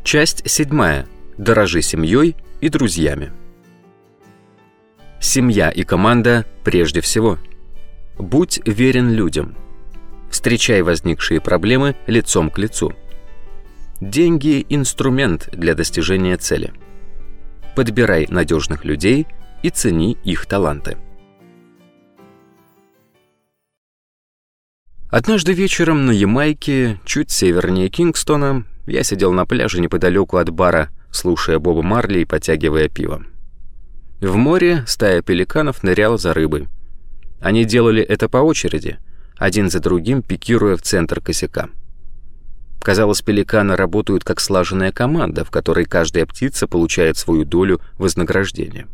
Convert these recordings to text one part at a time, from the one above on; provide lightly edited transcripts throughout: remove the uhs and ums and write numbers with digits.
Часть 7. Дорожи семьей и друзьями. Семья и команда прежде всего. Будь верен людям. Встречай возникшие проблемы лицом к лицу. Деньги – инструмент для достижения цели. Подбирай надежных людей и цени их таланты. Однажды вечером на Ямайке, чуть севернее Кингстона, я сидел на пляже неподалеку от бара, слушая Боба Марли и потягивая пиво. В море стая пеликанов ныряла за рыбой. Они делали это по очереди, один за другим пикируя в центр косяка. Казалось, пеликаны работают как слаженная команда, в которой каждая птица получает свою долю вознаграждения.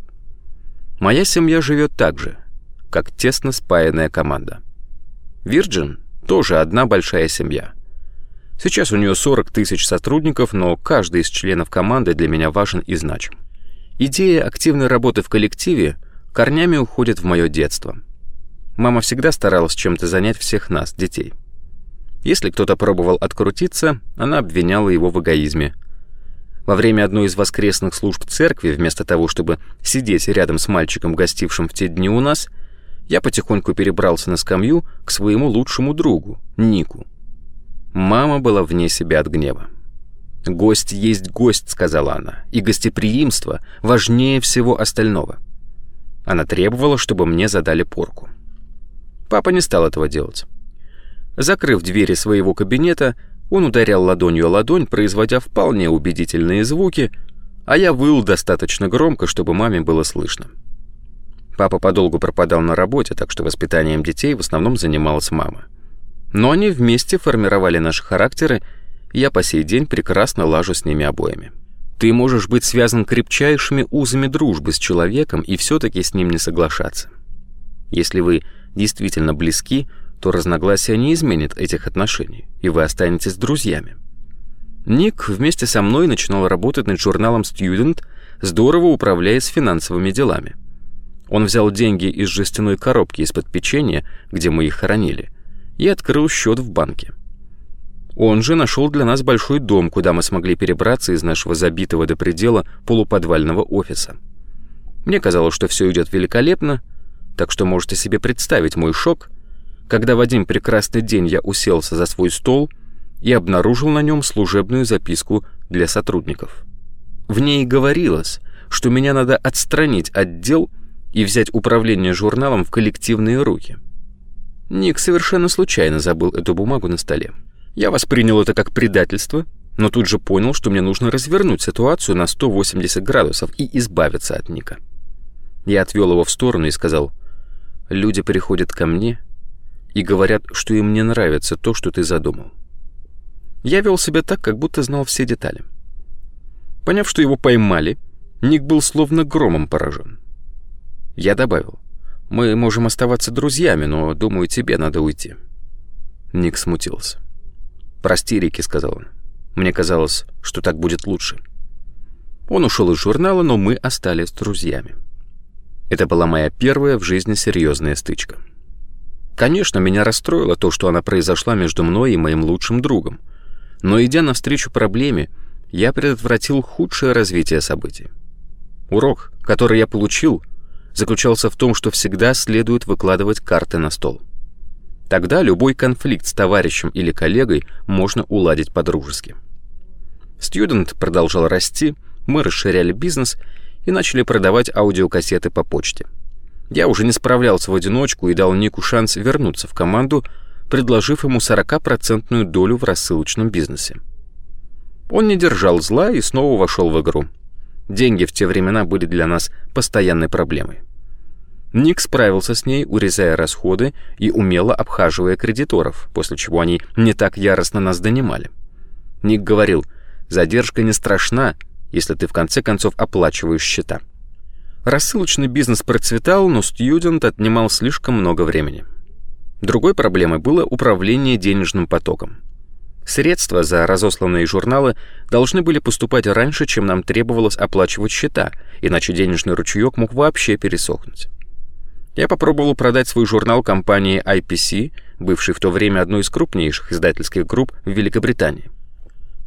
Моя семья живет так же, как тесно спаянная команда. Virgin тоже одна большая семья. Сейчас у нее 40 тысяч сотрудников, но каждый из членов команды для меня важен и значим. Идея активной работы в коллективе корнями уходит в мое детство. Мама всегда старалась чем-то занять всех нас, детей. Если кто-то пробовал открутиться, она обвиняла его в эгоизме. Во время одной из воскресных служб церкви, вместо того, чтобы сидеть рядом с мальчиком, гостившим в те дни у нас, я потихоньку перебрался на скамью к своему лучшему другу, Нику. Мама была вне себя от гнева. «Гость есть гость», — сказала она, — «и гостеприимство важнее всего остального». Она требовала, чтобы мне задали порку. Папа не стал этого делать. Закрыв двери своего кабинета, он ударял ладонью о ладонь, производя вполне убедительные звуки, а я выл достаточно громко, чтобы маме было слышно. Папа подолгу пропадал на работе, так что воспитанием детей в основном занималась мама. Но они вместе формировали наши характеры, и я по сей день прекрасно лажу с ними обоими. Ты можешь быть связан крепчайшими узами дружбы с человеком и все-таки с ним не соглашаться. Если вы действительно близки, то разногласия не изменят этих отношений, и вы останетесь друзьями. Ник вместе со мной начинал работать над журналом Student, здорово управляясь финансовыми делами. Он взял деньги из жестяной коробки из-под печенья, где мы их хранили, и открыл счет в банке. Он же нашел для нас большой дом, куда мы смогли перебраться из нашего забитого до предела полуподвального офиса. Мне казалось, что все идет великолепно, так что можете себе представить мой шок, когда в один прекрасный день я уселся за свой стол и обнаружил на нем служебную записку для сотрудников. В ней говорилось, что меня надо отстранить от дел и взять управление журналом в коллективные руки. Ник совершенно случайно забыл эту бумагу на столе. Я воспринял это как предательство, но тут же понял, что мне нужно развернуть ситуацию на 180 градусов и избавиться от Ника. Я отвел его в сторону и сказал: «Люди приходят ко мне и говорят, что им не нравится то, что ты задумал». Я вел себя так, как будто знал все детали. Поняв, что его поймали, Ник был словно громом поражен. Я добавил: «Мы можем оставаться друзьями, но, думаю, тебе надо уйти». Ник смутился. «Прости, Рики», — сказал он. «Мне казалось, что так будет лучше». Он ушел из журнала, но мы остались друзьями. Это была моя первая в жизни серьезная стычка. Конечно, меня расстроило то, что она произошла между мной и моим лучшим другом, но, идя навстречу проблеме, я предотвратил худшее развитие событий. Урок, который я получил, заключался в том, что всегда следует выкладывать карты на стол. Тогда любой конфликт с товарищем или коллегой можно уладить по-дружески. Student продолжал расти, мы расширяли бизнес и начали продавать аудиокассеты по почте. Я уже не справлялся в одиночку и дал Нику шанс вернуться в команду, предложив ему 40% долю в рассылочном бизнесе. Он не держал зла и снова вошел в игру. Деньги в те времена были для нас постоянной проблемой. Ник справился с ней, урезая расходы и умело обхаживая кредиторов, после чего они не так яростно нас донимали. Ник говорил: «Задержка не страшна, если ты в конце концов оплачиваешь счета». Рассылочный бизнес процветал, но Student отнимал слишком много времени. Другой проблемой было управление денежным потоком. Средства за разосланные журналы должны были поступать раньше, чем нам требовалось оплачивать счета, иначе денежный ручеек мог вообще пересохнуть. Я попробовал продать свой журнал компании IPC, бывшей в то время одной из крупнейших издательских групп в Великобритании.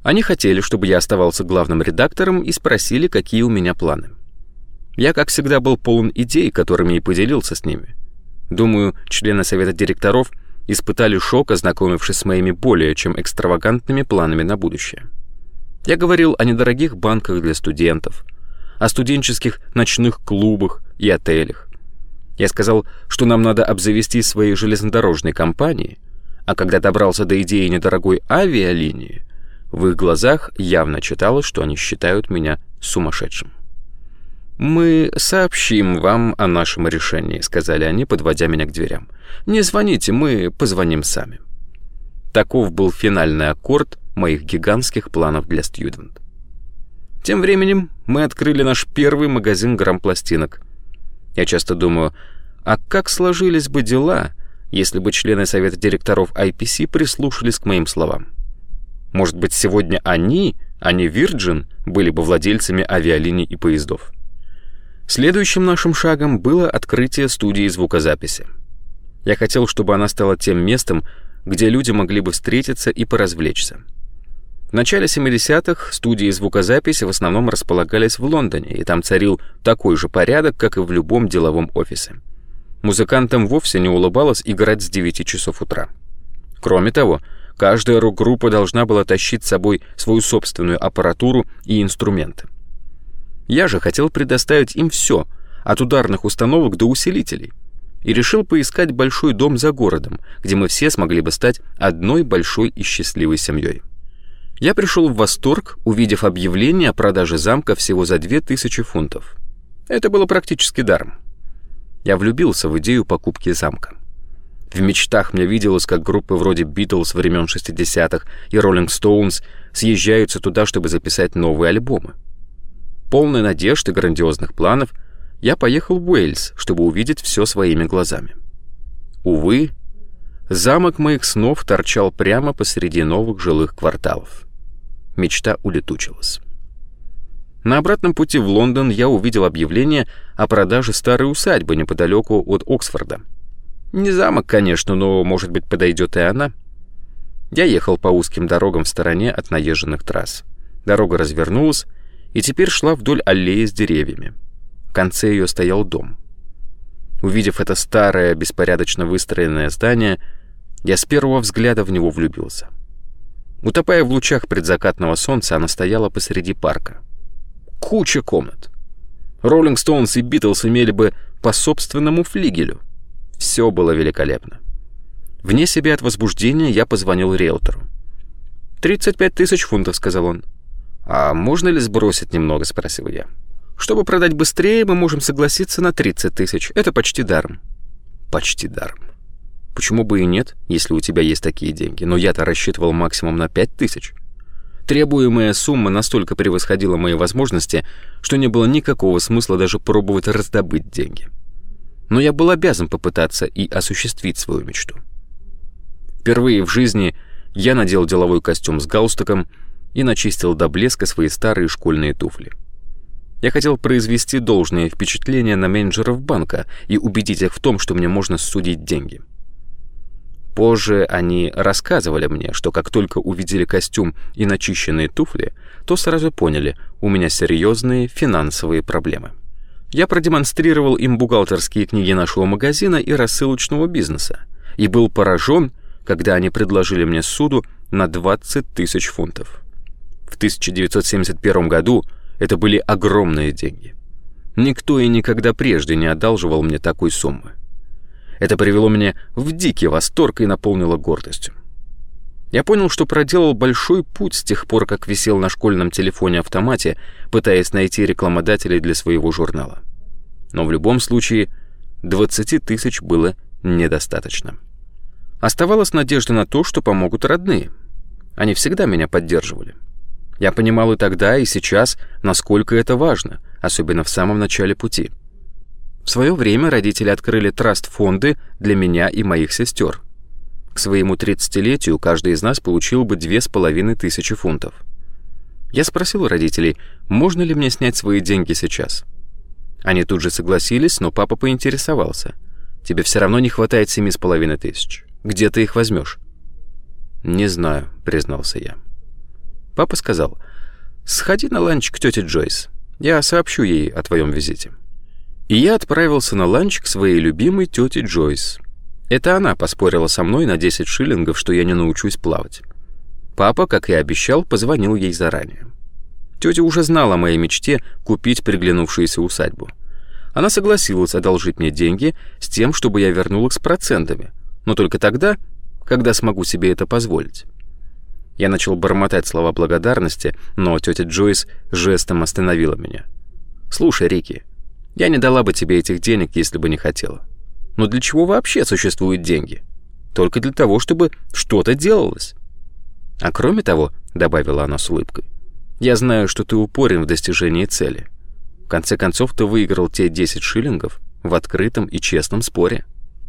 Они хотели, чтобы я оставался главным редактором, и спросили, какие у меня планы. Я, как всегда, был полон идей, которыми и поделился с ними. Думаю, члены совета директоров испытали шок, ознакомившись с моими более чем экстравагантными планами на будущее. Я говорил о недорогих банках для студентов, о студенческих ночных клубах и отелях. Я сказал, что нам надо обзавестись своей железнодорожной компанией, а когда добрался до идеи недорогой авиалинии, в их глазах явно читалось, что они считают меня сумасшедшим. «Мы сообщим вам о нашем решении», — сказали они, подводя меня к дверям. «Не звоните, мы позвоним сами». Таков был финальный аккорд моих гигантских планов для Student. Тем временем мы открыли наш первый магазин грампластинок. Я часто думаю, а как сложились бы дела, если бы члены совета директоров IPC прислушались к моим словам? Может быть, сегодня они, а не Virgin, были бы владельцами авиалиний и поездов. Следующим нашим шагом было открытие студии звукозаписи. Я хотел, чтобы она стала тем местом, где люди могли бы встретиться и поразвлечься. В начале 70-х студии звукозаписи в основном располагались в Лондоне, и там царил такой же порядок, как и в любом деловом офисе. Музыкантам вовсе не улыбалось играть с 9 часов утра. Кроме того, каждая рок-группа должна была тащить с собой свою собственную аппаратуру и инструменты. Я же хотел предоставить им все, от ударных установок до усилителей, и решил поискать большой дом за городом, где мы все смогли бы стать одной большой и счастливой семьей. Я пришел в восторг, увидев объявление о продаже замка всего за 2000 фунтов. Это было практически даром. Я влюбился в идею покупки замка. В мечтах мне виделось, как группы вроде Beatles времен 60-х и Rolling Stones съезжаются туда, чтобы записать новые альбомы. Полный надежд и грандиозных планов, я поехал в Уэльс, чтобы увидеть все своими глазами. Увы, замок моих снов торчал прямо посреди новых жилых кварталов. Мечта улетучилась. На обратном пути в Лондон я увидел объявление о продаже старой усадьбы неподалеку от Оксфорда. Не замок, конечно, но, может быть, подойдет и она. Я ехал по узким дорогам в стороне от наезженных трасс. Дорога развернулась и теперь шла вдоль аллеи с деревьями. В конце ее стоял дом. Увидев это старое, беспорядочно выстроенное здание, я с первого взгляда в него влюбился. Утопая в лучах предзакатного солнца, она стояла посреди парка. Куча комнат. Rolling Stones и Beatles имели бы по собственному флигелю. Все было великолепно. Вне себя от возбуждения я позвонил риэлтору. 35 000 фунтов, сказал он. «А можно ли сбросить немного?» — спросил я. «Чтобы продать быстрее, мы можем согласиться на 30 000. Это почти даром». «Почти даром. Почему бы и нет, если у тебя есть такие деньги? Но я-то рассчитывал максимум на 5 000. Требуемая сумма настолько превосходила мои возможности, что не было никакого смысла даже пробовать раздобыть деньги. Но я был обязан попытаться и осуществить свою мечту. Впервые в жизни я надел деловой костюм с галстуком и начистил до блеска свои старые школьные туфли. Я хотел произвести должное впечатление на менеджеров банка и убедить их в том, что мне можно судить деньги. Позже они рассказывали мне, что как только увидели костюм и начищенные туфли, то сразу поняли, у меня серьезные финансовые проблемы. Я продемонстрировал им бухгалтерские книги нашего магазина и рассылочного бизнеса и был поражен, когда они предложили мне суду на 20 000 фунтов. В 1971 году это были огромные деньги. Никто и никогда прежде не одалживал мне такой суммы. Это привело меня в дикий восторг и наполнило гордостью. Я понял, что проделал большой путь с тех пор, как висел на школьном телефоне-автомате, пытаясь найти рекламодателей для своего журнала. Но в любом случае 20 000 было недостаточно. Оставалась надежда на то, что помогут родные. Они всегда меня поддерживали. Я понимал и тогда, и сейчас, насколько это важно, особенно в самом начале пути. В свое время родители открыли траст-фонды для меня и моих сестер. К своему 30-летию каждый из нас получил бы 2500 фунтов. Я спросил у родителей, можно ли мне снять свои деньги сейчас. Они тут же согласились, но папа поинтересовался. Тебе все равно не хватает 7500. Где ты их возьмешь? Не знаю, признался я. Папа сказал: «Сходи на ланч к тете Джойс. Я сообщу ей о твоем визите». И я отправился на ланч к своей любимой тете Джойс. Это она поспорила со мной на 10 шиллингов, что я не научусь плавать. Папа, как и обещал, позвонил ей заранее. Тетя уже знала о моей мечте купить приглянувшуюся усадьбу. Она согласилась одолжить мне деньги с тем, чтобы я вернул их с процентами, но только тогда, когда смогу себе это позволить. Я начал бормотать слова благодарности, но тетя Джойс жестом остановила меня. «Слушай, Рики, я не дала бы тебе этих денег, если бы не хотела. Но для чего вообще существуют деньги? Только для того, чтобы что-то делалось. А кроме того, — добавила она с улыбкой, — я знаю, что ты упорен в достижении цели. В конце концов, ты выиграл те 10 шиллингов в открытом и честном споре».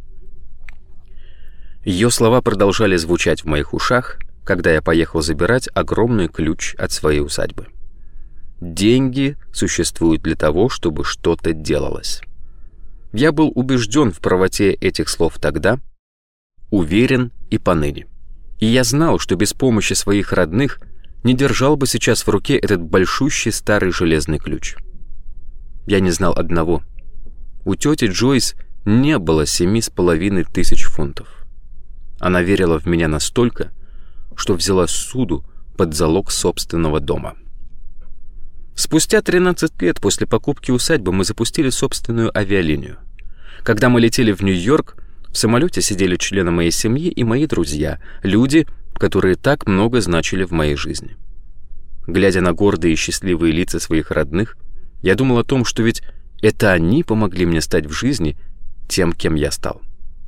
Ее слова продолжали звучать в моих ушах, когда я поехал забирать огромный ключ от своей усадьбы. Деньги существуют для того, чтобы что-то делалось. Я был убежден в правоте этих слов тогда, уверен и поныне. И я знал, что без помощи своих родных не держал бы сейчас в руке этот большущий старый железный ключ. Я не знал одного. У тети Джойс не было 7500 фунтов. Она верила в меня настолько, что взяла суду под залог собственного дома. Спустя 13 лет после покупки усадьбы мы запустили собственную авиалинию. Когда мы летели в Нью-Йорк, в самолете сидели члены моей семьи и мои друзья, люди, которые так много значили в моей жизни. Глядя на гордые и счастливые лица своих родных, я думал о том, что ведь это они помогли мне стать в жизни тем, кем я стал.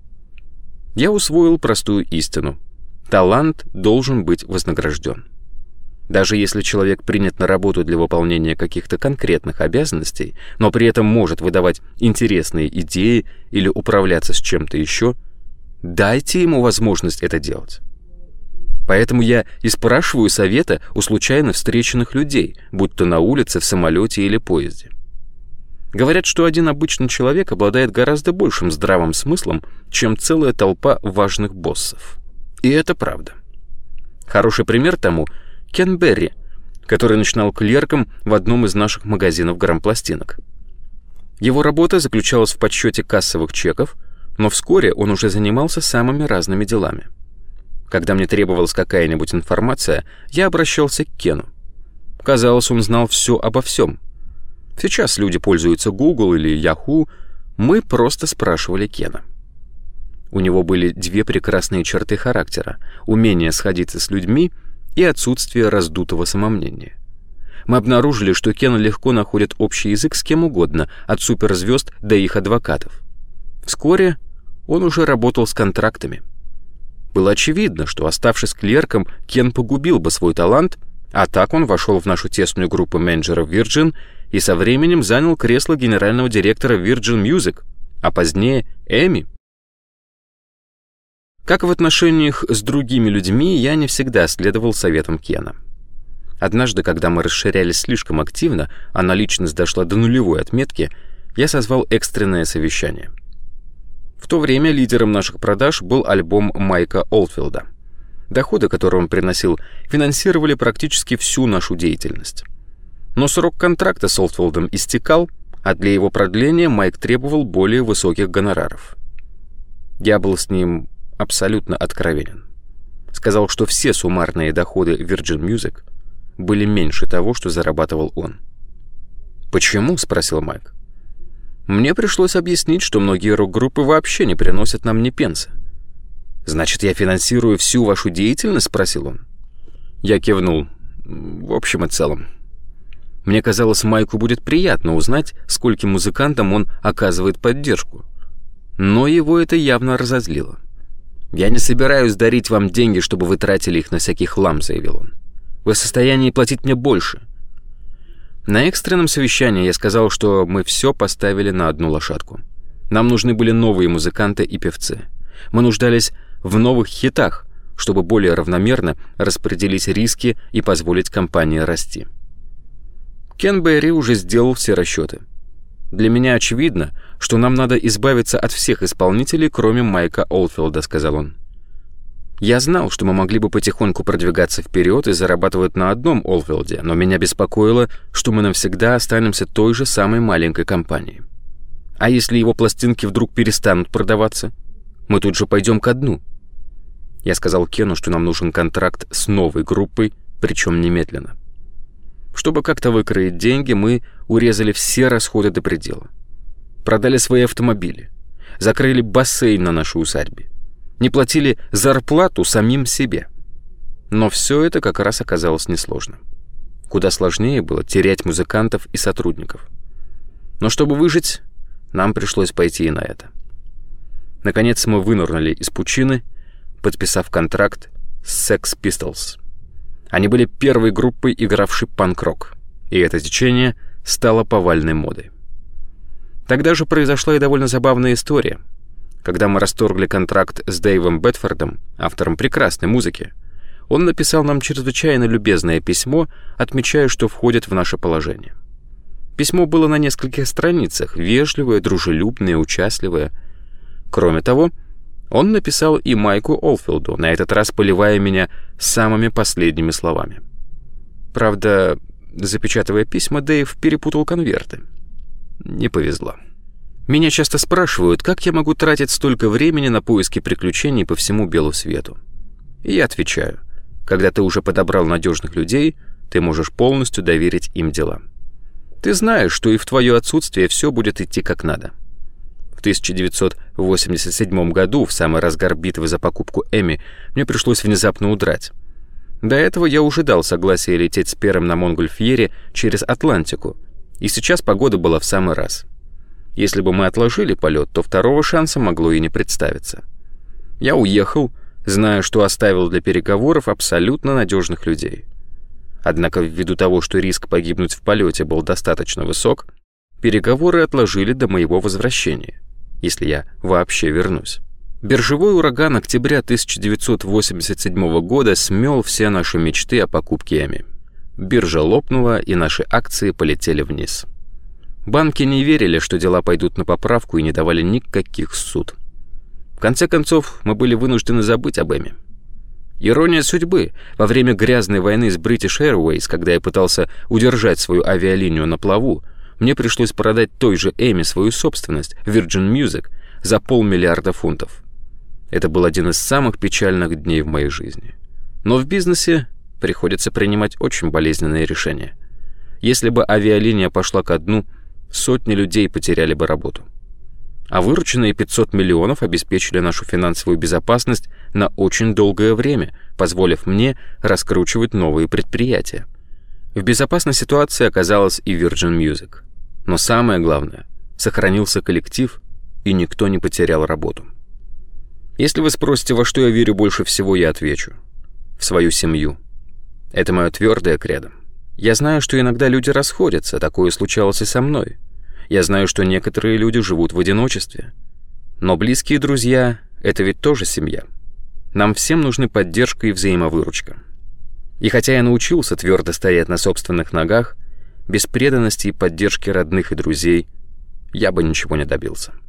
Я усвоил простую истину: талант должен быть вознагражден. Даже если человек принят на работу для выполнения каких-то конкретных обязанностей, но при этом может выдавать интересные идеи или управляться с чем-то еще, дайте ему возможность это делать. Поэтому я и спрашиваю совета у случайно встреченных людей, будь то на улице, в самолете или поезде. Говорят, что один обычный человек обладает гораздо большим здравым смыслом, чем целая толпа важных боссов. И это правда. Хороший пример тому — Кен Берри, который начинал клерком в одном из наших магазинов грампластинок. Его работа заключалась в подсчете кассовых чеков, но вскоре он уже занимался самыми разными делами. Когда мне требовалась какая-нибудь информация, я обращался к Кену. Казалось, он знал все обо всем. Сейчас люди пользуются Google или Yahoo, мы просто спрашивали Кена. У него были две прекрасные черты характера: умение сходиться с людьми и отсутствие раздутого самомнения. Мы обнаружили, что Кен легко находит общий язык с кем угодно, от суперзвезд до их адвокатов. Вскоре он уже работал с контрактами. Было очевидно, что, оставшись клерком, Кен погубил бы свой талант, а так он вошел в нашу тесную группу менеджеров Virgin и со временем занял кресло генерального директора Virgin Music, а позднее Эми. Как в отношениях с другими людьми, я не всегда следовал советам Кена. Однажды, когда мы расширялись слишком активно, а наличность дошла до нулевой отметки, я созвал экстренное совещание. В то время лидером наших продаж был альбом Майка Олдфилда. Доходы, которые он приносил, финансировали практически всю нашу деятельность. Но срок контракта с Олдфилдом истекал, а для его продления Майк требовал более высоких гонораров. Я был с ним абсолютно откровенен. Сказал, что все суммарные доходы Virgin Music были меньше того, что зарабатывал он. «Почему?» — спросил Майк. Мне пришлось объяснить, что многие рок-группы вообще не приносят нам ни пенса. «Значит, я финансирую всю вашу деятельность?» — спросил он. Я кивнул. В общем и целом. Мне казалось, Майку будет приятно узнать, скольким музыкантам он оказывает поддержку. Но его это явно разозлило. «Я не собираюсь дарить вам деньги, чтобы вы тратили их на всякий хлам», — заявил он. «Вы в состоянии платить мне больше». На экстренном совещании я сказал, что мы все поставили на одну лошадку. Нам нужны были новые музыканты и певцы. Мы нуждались в новых хитах, чтобы более равномерно распределить риски и позволить компании расти. Кен Берри уже сделал все расчеты. «Для меня очевидно, что нам надо избавиться от всех исполнителей, кроме Майка Олдфилда», — сказал он. Я знал, что мы могли бы потихоньку продвигаться вперед и зарабатывать на одном Олдфилде, но меня беспокоило, что мы навсегда останемся той же самой маленькой компанией. А если его пластинки вдруг перестанут продаваться? Мы тут же пойдем ко дну. Я сказал Кену, что нам нужен контракт с новой группой, причем немедленно. Чтобы как-то выкроить деньги, мы урезали все расходы до предела. Продали свои автомобили, закрыли бассейн на нашей усадьбе, не платили зарплату самим себе. Но все это как раз оказалось несложно. Куда сложнее было терять музыкантов и сотрудников. Но чтобы выжить, нам пришлось пойти и на это. Наконец мы вынырнули из пучины, подписав контракт с Sex Pistols. Они были первой группой, игравшей панк-рок, и это течение стало повальной модой. Тогда же произошла и довольно забавная история. Когда мы расторгли контракт с Дэйвом Бетфордом, автором прекрасной музыки, он написал нам чрезвычайно любезное письмо, отмечая, что входит в наше положение. Письмо было на нескольких страницах, вежливое, дружелюбное, участливое. Кроме того, он написал и Майку Олдфилду, на этот раз поливая меня самыми последними словами. Правда, запечатывая письма, Дэйв перепутал конверты. Не повезло. Меня часто спрашивают, как я могу тратить столько времени на поиски приключений по всему белу свету. И я отвечаю, когда ты уже подобрал надежных людей, ты можешь полностью доверить им дела. Ты знаешь, что и в твое отсутствие все будет идти как надо. В 1987 году, в самый разгар битвы за покупку Эми, мне пришлось внезапно удрать. До этого я уже дал согласие лететь с Пером на Монгольфьере через Атлантику, и сейчас погода была в самый раз. Если бы мы отложили полет, то второго шанса могло и не представиться. Я уехал, зная, что оставил для переговоров абсолютно надежных людей. Однако ввиду того, что риск погибнуть в полете был достаточно высок, переговоры отложили до моего возвращения, если я вообще вернусь. Биржевой ураган октября 1987 года смел все наши мечты о покупке Эми. Биржа лопнула, и наши акции полетели вниз. Банки не верили, что дела пойдут на поправку, и не давали никаких суд. В конце концов, мы были вынуждены забыть об Эми. Ирония судьбы. Во время грязной войны с British Airways, когда я пытался удержать свою авиалинию на плаву, мне пришлось продать той же Эми свою собственность, Virgin Music, за $500 миллиона фунтов. Это был один из самых печальных дней в моей жизни. Но в бизнесе приходится принимать очень болезненные решения. Если бы авиалиния пошла ко дну, сотни людей потеряли бы работу. А вырученные 500 миллионов обеспечили нашу финансовую безопасность на очень долгое время, позволив мне раскручивать новые предприятия. В безопасной ситуации оказалась и Virgin Music. Но самое главное, сохранился коллектив, и никто не потерял работу. Если вы спросите, во что я верю больше всего, я отвечу: в свою семью. Это мое твердое кредо. Я знаю, что иногда люди расходятся, такое случалось и со мной. Я знаю, что некоторые люди живут в одиночестве. Но близкие друзья — это ведь тоже семья. Нам всем нужны поддержка и взаимовыручка. И хотя я научился твердо стоять на собственных ногах, без преданности и поддержки родных и друзей я бы ничего не добился.